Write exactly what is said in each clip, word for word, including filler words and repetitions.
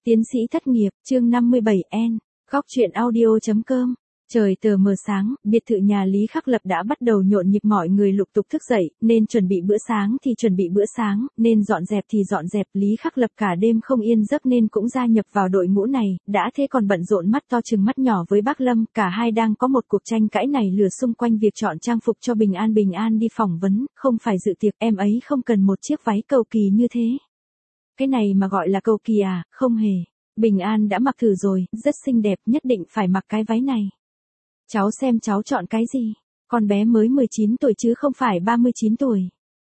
Tiến sĩ thất nghiệp, chương năm mươi bảy N, góc truyện audio chấm com. Trời tờ mờ sáng, biệt thự nhà Lý Khắc Lập đã bắt đầu nhộn nhịp, mọi người lục tục thức dậy, nên chuẩn bị bữa sáng thì chuẩn bị bữa sáng, nên dọn dẹp thì dọn dẹp. Lý Khắc Lập cả đêm không yên giấc nên cũng gia nhập vào đội ngũ này, đã thế còn bận rộn mắt to chừng mắt nhỏ với bác Lâm, cả hai đang có một cuộc tranh cãi này lửa xung quanh việc chọn trang phục cho Bình An. Bình An đi phỏng vấn, không phải dự tiệc, em ấy không cần một chiếc váy cầu kỳ như thế. Cái này mà gọi là cầu kỳ à? Không hề. Bình An đã mặc thử rồi, rất xinh đẹp, nhất định phải mặc cái váy này. Cháu xem cháu chọn cái gì? Con bé mới mười chín tuổi chứ không phải ba mươi chín tuổi.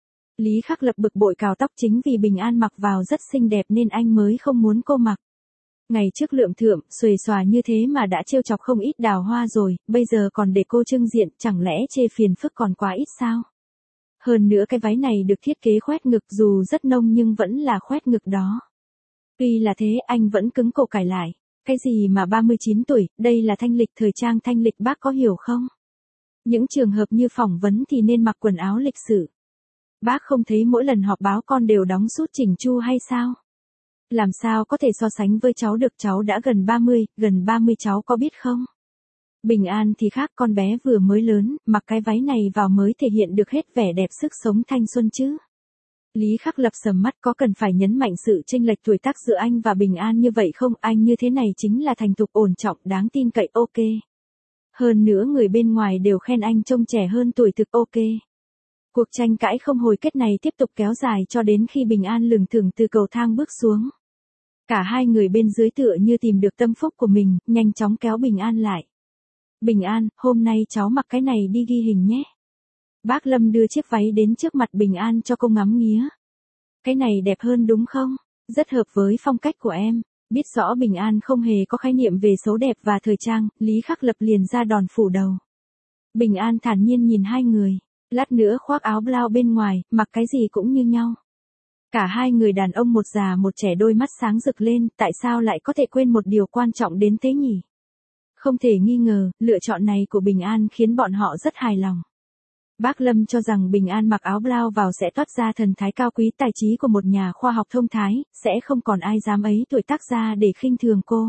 Lý Khắc Lập bực bội cào tóc, chính vì Bình An mặc vào rất xinh đẹp nên anh mới không muốn cô mặc. Ngày trước lượm thượm, xuề xòa như thế mà đã trêu chọc không ít đào hoa rồi, bây giờ còn để cô trưng diện, chẳng lẽ chê phiền phức còn quá ít sao? Hơn nữa cái váy này được thiết kế khoét ngực, dù rất nông nhưng vẫn là khoét ngực đó. Tuy là thế, anh vẫn cứng cổ cãi lại. Cái gì mà ba mươi chín tuổi, đây là thanh lịch, thời trang thanh lịch, bác có hiểu không? Những trường hợp như phỏng vấn thì nên mặc quần áo lịch sự. Bác không thấy mỗi lần họp báo con đều đóng sút chỉnh chu hay sao? Làm sao có thể so sánh với cháu được, cháu đã gần ba mươi, gần ba mươi cháu có biết không? Bình An thì khác, con bé vừa mới lớn, mặc cái váy này vào mới thể hiện được hết vẻ đẹp sức sống thanh xuân chứ. Lý Khắc Lập sầm mắt, có cần phải nhấn mạnh sự chênh lệch tuổi tác giữa anh và Bình An như vậy không? Anh như thế này chính là thành thục, ổn trọng, đáng tin cậy, ok. Hơn nữa người bên ngoài đều khen anh trông trẻ hơn tuổi thực, ok. Cuộc tranh cãi không hồi kết này tiếp tục kéo dài cho đến khi Bình An lừng thừng từ cầu thang bước xuống. Cả hai người bên dưới tựa như tìm được tâm phúc của mình, nhanh chóng kéo Bình An lại. Bình An, hôm nay cháu mặc cái này đi ghi hình nhé. Bác Lâm đưa chiếc váy đến trước mặt Bình An cho cô ngắm nghía. Cái này đẹp hơn đúng không? Rất hợp với phong cách của em. Biết rõ Bình An không hề có khái niệm về xấu đẹp và thời trang, Lý Khắc Lập liền ra đòn phủ đầu. Bình An thản nhiên nhìn hai người. Lát nữa khoác áo blau bên ngoài, mặc cái gì cũng như nhau. Cả hai người đàn ông một già một trẻ, đôi mắt sáng rực lên, tại sao lại có thể quên một điều quan trọng đến thế nhỉ? Không thể nghi ngờ, lựa chọn này của Bình An khiến bọn họ rất hài lòng. Bác Lâm cho rằng Bình An mặc áo blau vào sẽ toát ra thần thái cao quý tài trí của một nhà khoa học thông thái, sẽ không còn ai dám ấy tuổi tác ra để khinh thường cô.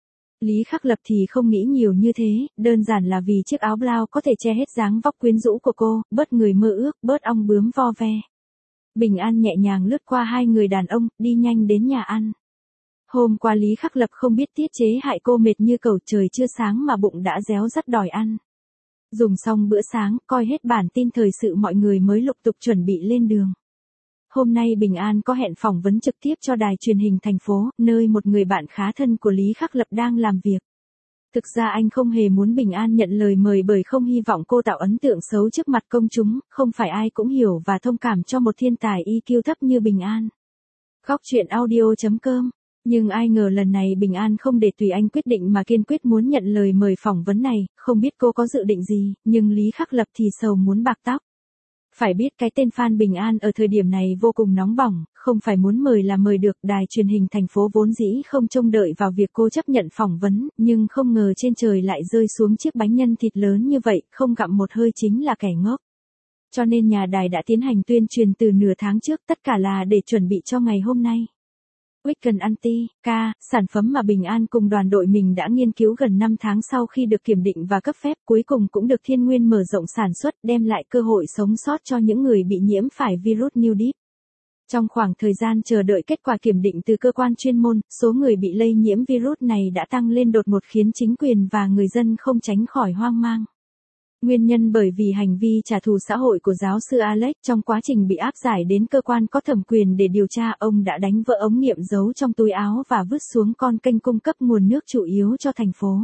Lý Khắc Lập thì không nghĩ nhiều như thế, đơn giản là vì chiếc áo blau có thể che hết dáng vóc quyến rũ của cô, bớt người mơ ước, bớt ong bướm vo ve. Bình An nhẹ nhàng lướt qua hai người đàn ông, đi nhanh đến nhà ăn. Hôm qua Lý Khắc Lập không biết tiết chế hại cô mệt như cẩu, trời chưa sáng mà bụng đã réo rắt đòi ăn. Dùng xong bữa sáng, coi hết bản tin thời sự, mọi người mới lục tục chuẩn bị lên đường. Hôm nay Bình An có hẹn phỏng vấn trực tiếp cho đài truyền hình thành phố, nơi một người bạn khá thân của Lý Khắc Lập đang làm việc. Thực ra anh không hề muốn Bình An nhận lời mời bởi không hy vọng cô tạo ấn tượng xấu trước mặt công chúng, không phải ai cũng hiểu và thông cảm cho một thiên tài i kiu thấp như Bình An. Góc truyện audio chấm com. Nhưng ai ngờ lần này Bình An không để tùy anh quyết định mà kiên quyết muốn nhận lời mời phỏng vấn này, không biết cô có dự định gì, nhưng Lý Khắc Lập thì sầu muốn bạc tóc. Phải biết cái tên fan Bình An ở thời điểm này vô cùng nóng bỏng, không phải muốn mời là mời được. Đài truyền hình thành phố vốn dĩ không trông đợi vào việc cô chấp nhận phỏng vấn, nhưng không ngờ trên trời lại rơi xuống chiếc bánh nhân thịt lớn như vậy, không gặm một hơi chính là kẻ ngốc. Cho nên nhà đài đã tiến hành tuyên truyền từ nửa tháng trước, tất cả là để chuẩn bị cho ngày hôm nay. Weekend Anti-K, sản phẩm mà Bình An cùng đoàn đội mình đã nghiên cứu gần năm tháng sau khi được kiểm định và cấp phép, cuối cùng cũng được Thiên Nguyên mở rộng sản xuất, đem lại cơ hội sống sót cho những người bị nhiễm phải virus New Deep. Trong khoảng thời gian chờ đợi kết quả kiểm định từ cơ quan chuyên môn, số người bị lây nhiễm virus này đã tăng lên đột ngột, khiến chính quyền và người dân không tránh khỏi hoang mang. Nguyên nhân bởi vì hành vi trả thù xã hội của giáo sư Alex. Trong quá trình bị áp giải đến cơ quan có thẩm quyền để điều tra, ông đã đánh vỡ ống nghiệm giấu trong túi áo và vứt xuống con kênh cung cấp nguồn nước chủ yếu cho thành phố.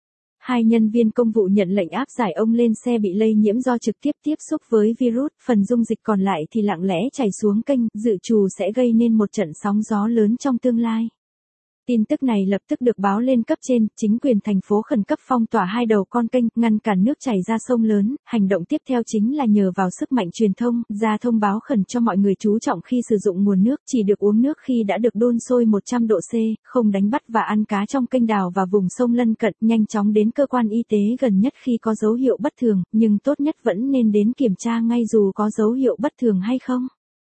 Hai nhân viên công vụ nhận lệnh áp giải ông lên xe bị lây nhiễm do trực tiếp tiếp xúc với virus, phần dung dịch còn lại thì lặng lẽ chảy xuống kênh, dự trù sẽ gây nên một trận sóng gió lớn trong tương lai. Tin tức này lập tức được báo lên cấp trên, chính quyền thành phố khẩn cấp phong tỏa hai đầu con kênh, ngăn cản nước chảy ra sông lớn. Hành động tiếp theo chính là nhờ vào sức mạnh truyền thông, ra thông báo khẩn cho mọi người chú trọng khi sử dụng nguồn nước, chỉ được uống nước khi đã được đun sôi một trăm độ C, không đánh bắt và ăn cá trong kênh đào và vùng sông lân cận, nhanh chóng đến cơ quan y tế gần nhất khi có dấu hiệu bất thường, nhưng tốt nhất vẫn nên đến kiểm tra ngay dù có dấu hiệu bất thường hay không.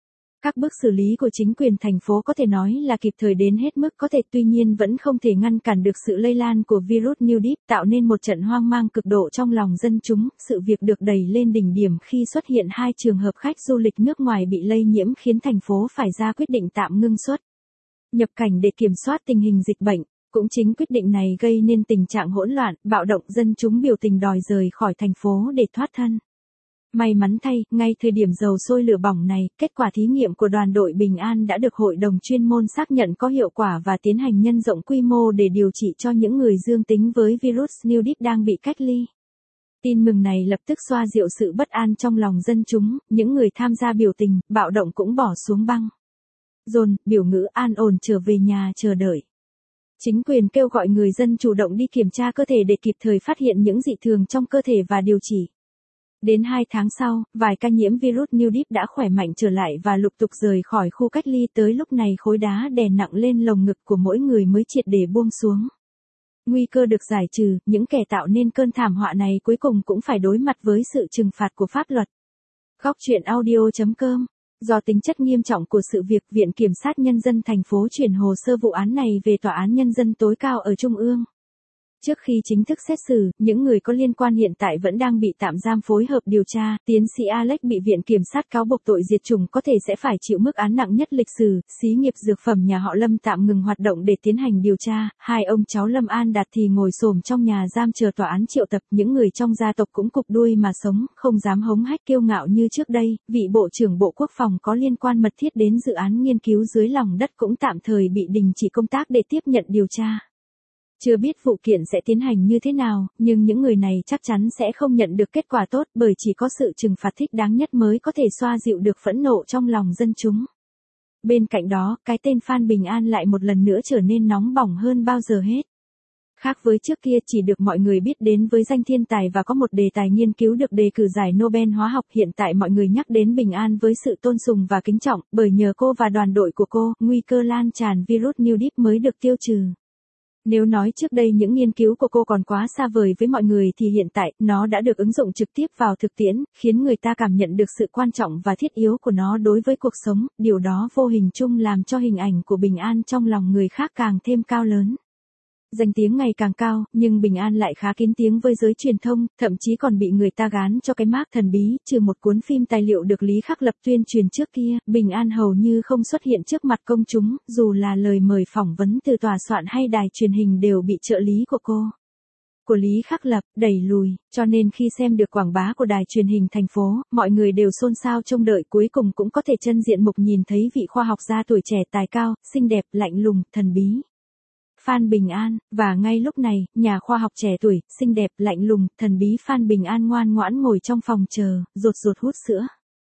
Các bước xử lý của chính quyền thành phố có thể nói là kịp thời đến hết mức có thể, tuy nhiên vẫn không thể ngăn cản được sự lây lan của virus Newdip, tạo nên một trận hoang mang cực độ trong lòng dân chúng. Sự việc được đẩy lên đỉnh điểm khi xuất hiện hai trường hợp khách du lịch nước ngoài bị lây nhiễm khiến thành phố phải ra quyết định tạm ngưng xuất nhập cảnh để kiểm soát tình hình dịch bệnh. Cũng chính quyết định này gây nên tình trạng hỗn loạn, bạo động, dân chúng biểu tình đòi rời khỏi thành phố để thoát thân. May mắn thay, ngay thời điểm dầu sôi lửa bỏng này, kết quả thí nghiệm của đoàn đội Bình An đã được hội đồng chuyên môn xác nhận có hiệu quả và tiến hành nhân rộng quy mô để điều trị cho những người dương tính với virus Newdip đang bị cách ly. Tin mừng này lập tức xoa dịu sự bất an trong lòng dân chúng, những người tham gia biểu tình, bạo động cũng bỏ xuống băng rôn, biểu ngữ an ổn trở về nhà chờ đợi. Chính quyền kêu gọi người dân chủ động đi kiểm tra cơ thể để kịp thời phát hiện những dị thường trong cơ thể và điều trị. Đến hai tháng sau, vài ca nhiễm virus Newdip đã khỏe mạnh trở lại và lục tục rời khỏi khu cách ly, tới lúc này khối đá đè nặng lên lồng ngực của mỗi người mới triệt để buông xuống. Nguy cơ được giải trừ, những kẻ tạo nên cơn thảm họa này cuối cùng cũng phải đối mặt với sự trừng phạt của pháp luật. Góc truyện audio chấm com. Do tính chất nghiêm trọng của sự việc, Viện Kiểm sát Nhân dân thành phố chuyển hồ sơ vụ án này về Tòa án Nhân dân tối cao ở Trung ương. Trước khi chính thức xét xử, những người có liên quan hiện tại vẫn đang bị tạm giam phối hợp điều tra. Tiến sĩ Alex bị Viện Kiểm sát cáo buộc tội diệt chủng, có thể sẽ phải chịu mức án nặng nhất lịch sử. Xí nghiệp dược phẩm nhà họ Lâm tạm ngừng hoạt động để tiến hành điều tra. Hai ông cháu Lâm An Đạt thì ngồi xổm trong nhà giam chờ tòa án triệu tập. Những người trong gia tộc cũng cụp đuôi mà sống, không dám hống hách kiêu ngạo như trước đây. Vị Bộ trưởng Bộ Quốc phòng có liên quan mật thiết đến dự án nghiên cứu dưới lòng đất cũng tạm thời bị đình chỉ công tác để tiếp nhận điều tra. Chưa biết vụ kiện sẽ tiến hành như thế nào, nhưng những người này chắc chắn sẽ không nhận được kết quả tốt, bởi chỉ có sự trừng phạt thích đáng nhất mới có thể xoa dịu được phẫn nộ trong lòng dân chúng. Bên cạnh đó, cái tên Phan Bình An lại một lần nữa trở nên nóng bỏng hơn bao giờ hết. Khác với trước kia chỉ được mọi người biết đến với danh thiên tài và có một đề tài nghiên cứu được đề cử giải Nobel hóa học, hiện tại mọi người nhắc đến Bình An với sự tôn sùng và kính trọng, bởi nhờ cô và đoàn đội của cô, nguy cơ lan tràn virus Newdip mới được tiêu trừ. Nếu nói trước đây những nghiên cứu của cô còn quá xa vời với mọi người thì hiện tại, nó đã được ứng dụng trực tiếp vào thực tiễn, khiến người ta cảm nhận được sự quan trọng và thiết yếu của nó đối với cuộc sống, điều đó vô hình chung làm cho hình ảnh của Bình An trong lòng người khác càng thêm cao lớn. Danh tiếng ngày càng cao, nhưng Bình An lại khá kín tiếng với giới truyền thông, thậm chí còn bị người ta gán cho cái mác thần bí. Trừ một cuốn phim tài liệu được Lý Khắc Lập tuyên truyền trước kia, Bình An hầu như không xuất hiện trước mặt công chúng, dù là lời mời phỏng vấn từ tòa soạn hay đài truyền hình đều bị trợ lý của cô, của Lý Khắc Lập, đẩy lùi, cho nên khi xem được quảng bá của đài truyền hình thành phố, mọi người đều xôn xao trông đợi cuối cùng cũng có thể chân diện mục nhìn thấy vị khoa học gia tuổi trẻ tài cao, xinh đẹp, lạnh lùng, thần bí. Phan Bình An, và ngay lúc này, nhà khoa học trẻ tuổi, xinh đẹp, lạnh lùng, thần bí Phan Bình An ngoan ngoãn ngồi trong phòng chờ, rụt rụt hút sữa.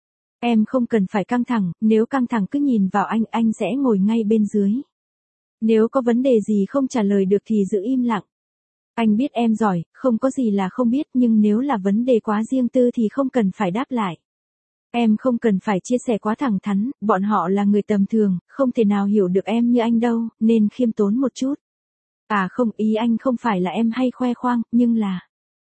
Em không cần phải căng thẳng, nếu căng thẳng cứ nhìn vào anh, anh sẽ ngồi ngay bên dưới. Nếu có vấn đề gì không trả lời được thì giữ im lặng. Anh biết em giỏi, không có gì là không biết, nhưng nếu là vấn đề quá riêng tư thì không cần phải đáp lại. Em không cần phải chia sẻ quá thẳng thắn, bọn họ là người tầm thường, không thể nào hiểu được em như anh đâu, nên khiêm tốn một chút. À không, ý anh không phải là em hay khoe khoang, nhưng là...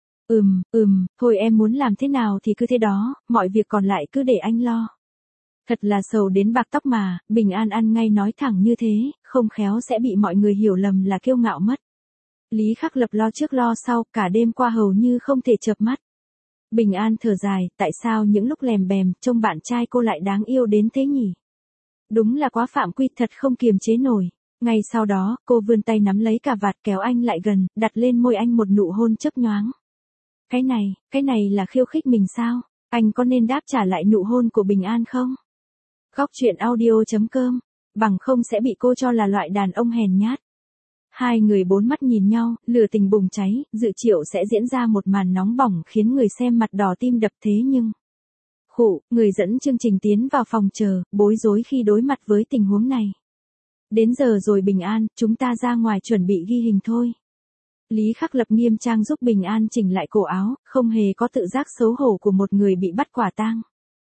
Ừm, ừm, thôi em muốn làm thế nào thì cứ thế đó, mọi việc còn lại cứ để anh lo. Thật là sầu đến bạc tóc mà, Bình An ăn ngay nói thẳng như thế, không khéo sẽ bị mọi người hiểu lầm là kiêu ngạo mất. Lý Khắc Lập lo trước lo sau, cả đêm qua hầu như không thể chợp mắt. Bình An thở dài, tại sao những lúc lèm bèm, trông bạn trai cô lại đáng yêu đến thế nhỉ? Đúng là quá phạm quy, thật không kiềm chế nổi. Ngay sau đó, cô vươn tay nắm lấy cà vạt kéo anh lại gần, đặt lên môi anh một nụ hôn chớp nhoáng. Cái này, cái này là khiêu khích mình sao? Anh có nên đáp trả lại nụ hôn của Bình An không? Góc truyện audio chấm com, bằng không sẽ bị cô cho là loại đàn ông hèn nhát. Hai người bốn mắt nhìn nhau, lửa tình bùng cháy, dự triệu sẽ diễn ra một màn nóng bỏng khiến người xem mặt đỏ tim đập, thế nhưng... Khụ, người dẫn chương trình tiến vào phòng chờ, bối rối khi đối mặt với tình huống này. Đến giờ rồi Bình An, chúng ta ra ngoài chuẩn bị ghi hình thôi. Lý Khắc Lập nghiêm trang giúp Bình An chỉnh lại cổ áo, không hề có tự giác xấu hổ của một người bị bắt quả tang.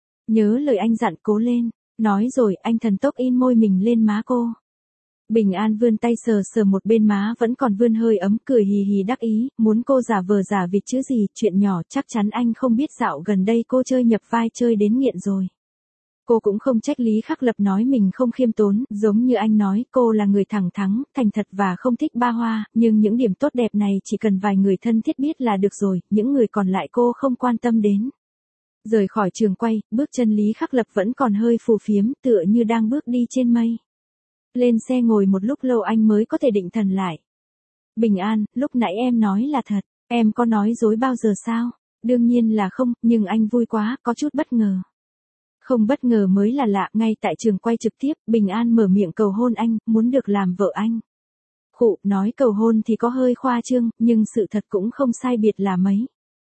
Nhớ lời anh dặn, cố lên. Nói rồi, anh thần tốc in môi mình lên má cô. Bình An vươn tay sờ sờ một bên má vẫn còn vươn hơi ấm, cười hì hì đắc ý, muốn cô giả vờ giả vịt chứ gì, chuyện nhỏ, chắc chắn anh không biết dạo gần đây cô chơi nhập vai chơi đến nghiện rồi. Cô cũng không trách Lý Khắc Lập nói mình không khiêm tốn, giống như anh nói, cô là người thẳng thắn, thành thật và không thích ba hoa, nhưng những điểm tốt đẹp này chỉ cần vài người thân thiết biết là được rồi, những người còn lại cô không quan tâm đến. Rời khỏi trường quay, bước chân Lý Khắc Lập vẫn còn hơi phù phiếm, tựa như đang bước đi trên mây. Lên xe ngồi một lúc lâu anh mới có thể định thần lại. Bình An, lúc nãy em nói là thật, em có nói dối bao giờ sao? Đương nhiên là không, nhưng anh vui quá, có chút bất ngờ. Không bất ngờ mới là lạ, ngay tại trường quay trực tiếp, Bình An mở miệng cầu hôn anh, muốn được làm vợ anh. Khụ, nói cầu hôn thì có hơi khoa trương, nhưng sự thật cũng không sai biệt là mấy.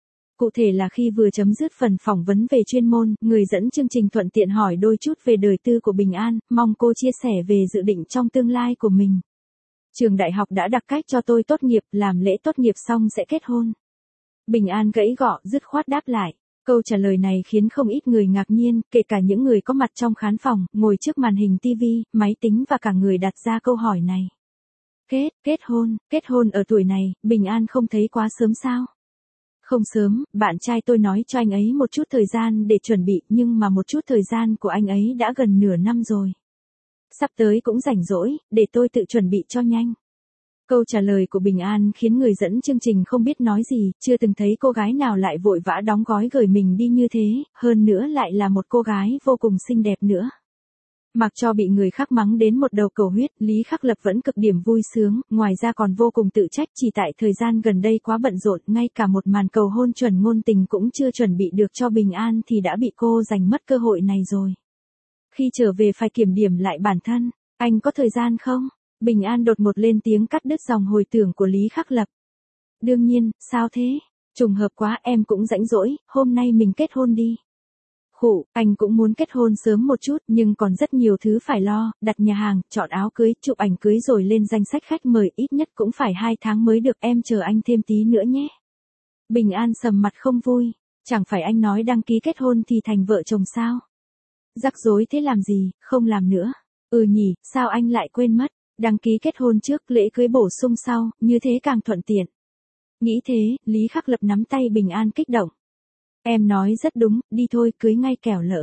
Cụ thể là khi vừa chấm dứt phần phỏng vấn về chuyên môn, người dẫn chương trình thuận tiện hỏi đôi chút về đời tư của Bình An, mong cô chia sẻ về dự định trong tương lai của mình. Trường đại học đã đặt cách cho tôi tốt nghiệp, làm lễ tốt nghiệp xong sẽ kết hôn. Bình An gãy gọ, dứt khoát đáp lại. Câu trả lời này khiến không ít người ngạc nhiên, kể cả những người có mặt trong khán phòng, ngồi trước màn hình ti vi, máy tính và cả người đặt ra câu hỏi này. Kết, kết hôn, kết hôn ở tuổi này, Bình An không thấy quá sớm sao? Không sớm, bạn trai tôi nói cho anh ấy một chút thời gian để chuẩn bị, nhưng mà một chút thời gian của anh ấy đã gần nửa năm rồi. Sắp tới cũng rảnh rỗi, để tôi tự chuẩn bị cho nhanh. Câu trả lời của Bình An khiến người dẫn chương trình không biết nói gì, chưa từng thấy cô gái nào lại vội vã đóng gói gửi mình đi như thế, hơn nữa lại là một cô gái vô cùng xinh đẹp nữa. Mặc cho bị người khác mắng đến một đầu cầu huyết, Lý Khắc Lập vẫn cực điểm vui sướng, ngoài ra còn vô cùng tự trách chỉ tại thời gian gần đây quá bận rộn, ngay cả một màn cầu hôn chuẩn ngôn tình cũng chưa chuẩn bị được cho Bình An thì đã bị cô giành mất cơ hội này rồi. Khi trở về phải kiểm điểm lại bản thân, anh có thời gian không? Bình An đột một lên tiếng cắt đứt dòng hồi tưởng của Lý Khắc Lập. Đương nhiên, sao thế? Trùng hợp quá, em cũng rảnh rỗi, hôm nay mình kết hôn đi. Khụ, anh cũng muốn kết hôn sớm một chút nhưng còn rất nhiều thứ phải lo, đặt nhà hàng, chọn áo cưới, chụp ảnh cưới rồi lên danh sách khách mời, ít nhất cũng phải hai tháng mới được, em chờ anh thêm tí nữa nhé. Bình An sầm mặt không vui, chẳng phải anh nói đăng ký kết hôn thì thành vợ chồng sao? Rắc rối thế làm gì, không làm nữa. Ừ nhỉ, sao anh lại quên mất, đăng ký kết hôn trước, lễ cưới bổ sung sau, như thế càng thuận tiện. Nghĩ thế, Lý Khắc Lập nắm tay Bình An kích động. Em nói rất đúng, đi thôi, cưới ngay kẻo lỡ.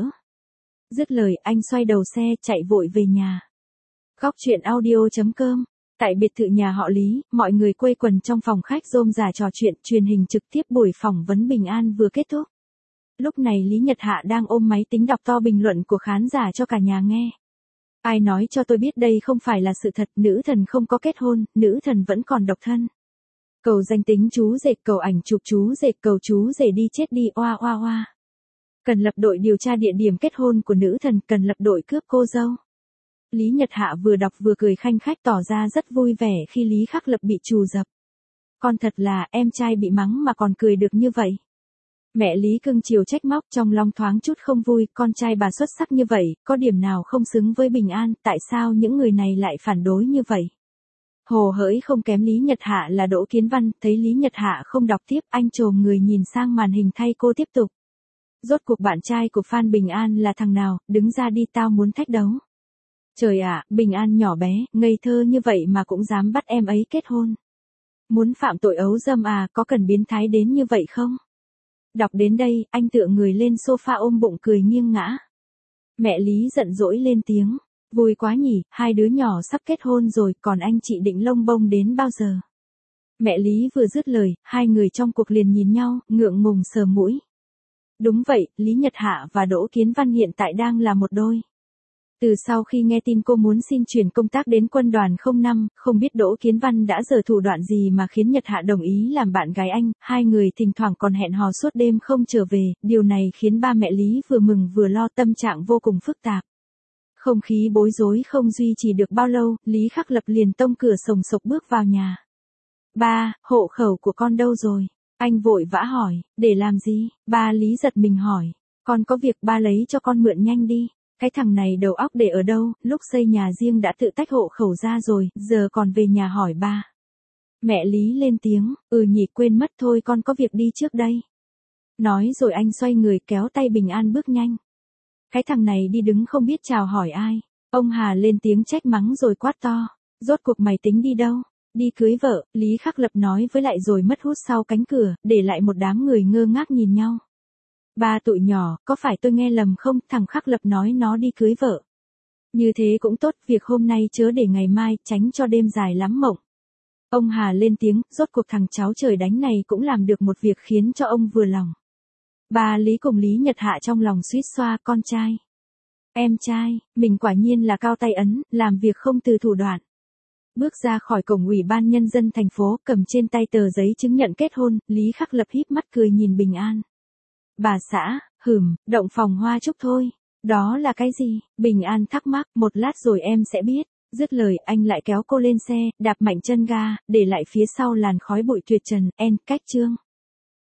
Dứt lời, anh xoay đầu xe, chạy vội về nhà. Góc truyện audio chấm com. Tại biệt thự nhà họ Lý, mọi người quây quần trong phòng khách rôm rả trò chuyện, truyền hình trực tiếp buổi phỏng vấn Bình An vừa kết thúc. Lúc này Lý Nhật Hạ đang ôm máy tính đọc to bình luận của khán giả cho cả nhà nghe. Ai nói cho tôi biết đây không phải là sự thật, nữ thần không có kết hôn, nữ thần vẫn còn độc thân. Cầu danh tính chú rể, cầu ảnh chụp chú rể, cầu chú rể đi chết đi, oa oa oa. Cần lập đội điều tra địa điểm kết hôn của nữ thần, cần lập đội cướp cô dâu. Lý Nhật Hạ vừa đọc vừa cười khanh khách tỏ ra rất vui vẻ khi Lý Khắc Lập bị trù dập. Con thật là, em trai bị mắng mà còn cười được như vậy. Mẹ Lý cưng chiều trách móc, trong lòng thoáng chút không vui, con trai bà xuất sắc như vậy, có điểm nào không xứng với Bình An, tại sao những người này lại phản đối như vậy? Hồ hỡi không kém Lý Nhật Hạ là Đỗ Kiến Văn, thấy Lý Nhật Hạ không đọc tiếp, anh trồm người nhìn sang màn hình thay cô tiếp tục. Rốt cuộc bạn trai của Phan Bình An là thằng nào, đứng ra đi, tao muốn thách đấu. Trời ạ, Bình An nhỏ bé, ngây thơ như vậy mà cũng dám bắt em ấy kết hôn. Muốn phạm tội ấu dâm à, có cần biến thái đến như vậy không? Đọc đến đây, anh tựa người lên sofa ôm bụng cười nghiêng ngã. Mẹ Lý giận dỗi lên tiếng. Vui quá nhỉ, hai đứa nhỏ sắp kết hôn rồi, còn anh chị định lông bông đến bao giờ? Mẹ Lý vừa dứt lời, hai người trong cuộc liền nhìn nhau, ngượng ngùng sờ mũi. Đúng vậy, Lý Nhật Hạ và Đỗ Kiến Văn hiện tại đang là một đôi. Từ sau khi nghe tin cô muốn xin chuyển công tác đến quân đoàn không năm, không biết Đỗ Kiến Văn đã giở thủ đoạn gì mà khiến Nhật Hạ đồng ý làm bạn gái anh, hai người thỉnh thoảng còn hẹn hò suốt đêm không trở về, điều này khiến ba mẹ Lý vừa mừng vừa lo, tâm trạng vô cùng phức tạp. Không khí bối rối không duy trì được bao lâu, Lý Khắc Lập liền tông cửa sồng sộc bước vào nhà. Ba, hộ khẩu của con đâu rồi? Anh vội vã hỏi, để làm gì? Ba Lý giật mình hỏi, con có việc ba lấy cho con mượn nhanh đi. Cái thằng này đầu óc để ở đâu, lúc xây nhà riêng đã tự tách hộ khẩu ra rồi, giờ còn về nhà hỏi ba. Mẹ Lý lên tiếng, ừ nhỉ, quên mất thôi, con có việc đi trước đây. Nói rồi anh xoay người kéo tay Bình An bước nhanh. Cái thằng này đi đứng không biết chào hỏi ai. Ông Hà lên tiếng trách mắng rồi quát to. Rốt cuộc mày tính đi đâu? Đi cưới vợ, Lý Khắc Lập nói với lại rồi mất hút sau cánh cửa, để lại một đám người ngơ ngác nhìn nhau. Ba tụi nhỏ, có phải tôi nghe lầm không, thằng Khắc Lập nói nó đi cưới vợ. Như thế cũng tốt, việc hôm nay chớ để ngày mai, tránh cho đêm dài lắm mộng. Ông Hà lên tiếng, rốt cuộc thằng cháu trời đánh này cũng làm được một việc khiến cho ông vừa lòng. Bà Lý cùng Lý Nhật Hạ trong lòng suýt xoa, con trai. Em trai, mình quả nhiên là cao tay ấn, làm việc không từ thủ đoạn. Bước ra khỏi cổng ủy ban nhân dân thành phố, cầm trên tay tờ giấy chứng nhận kết hôn, Lý Khắc Lập híp mắt cười nhìn Bình An. Bà xã, hửm, động phòng hoa chúc thôi. Đó là cái gì? Bình An thắc mắc, một lát rồi em sẽ biết. Dứt lời, anh lại kéo cô lên xe, đạp mạnh chân ga, để lại phía sau làn khói bụi tuyệt trần, en, cách chương.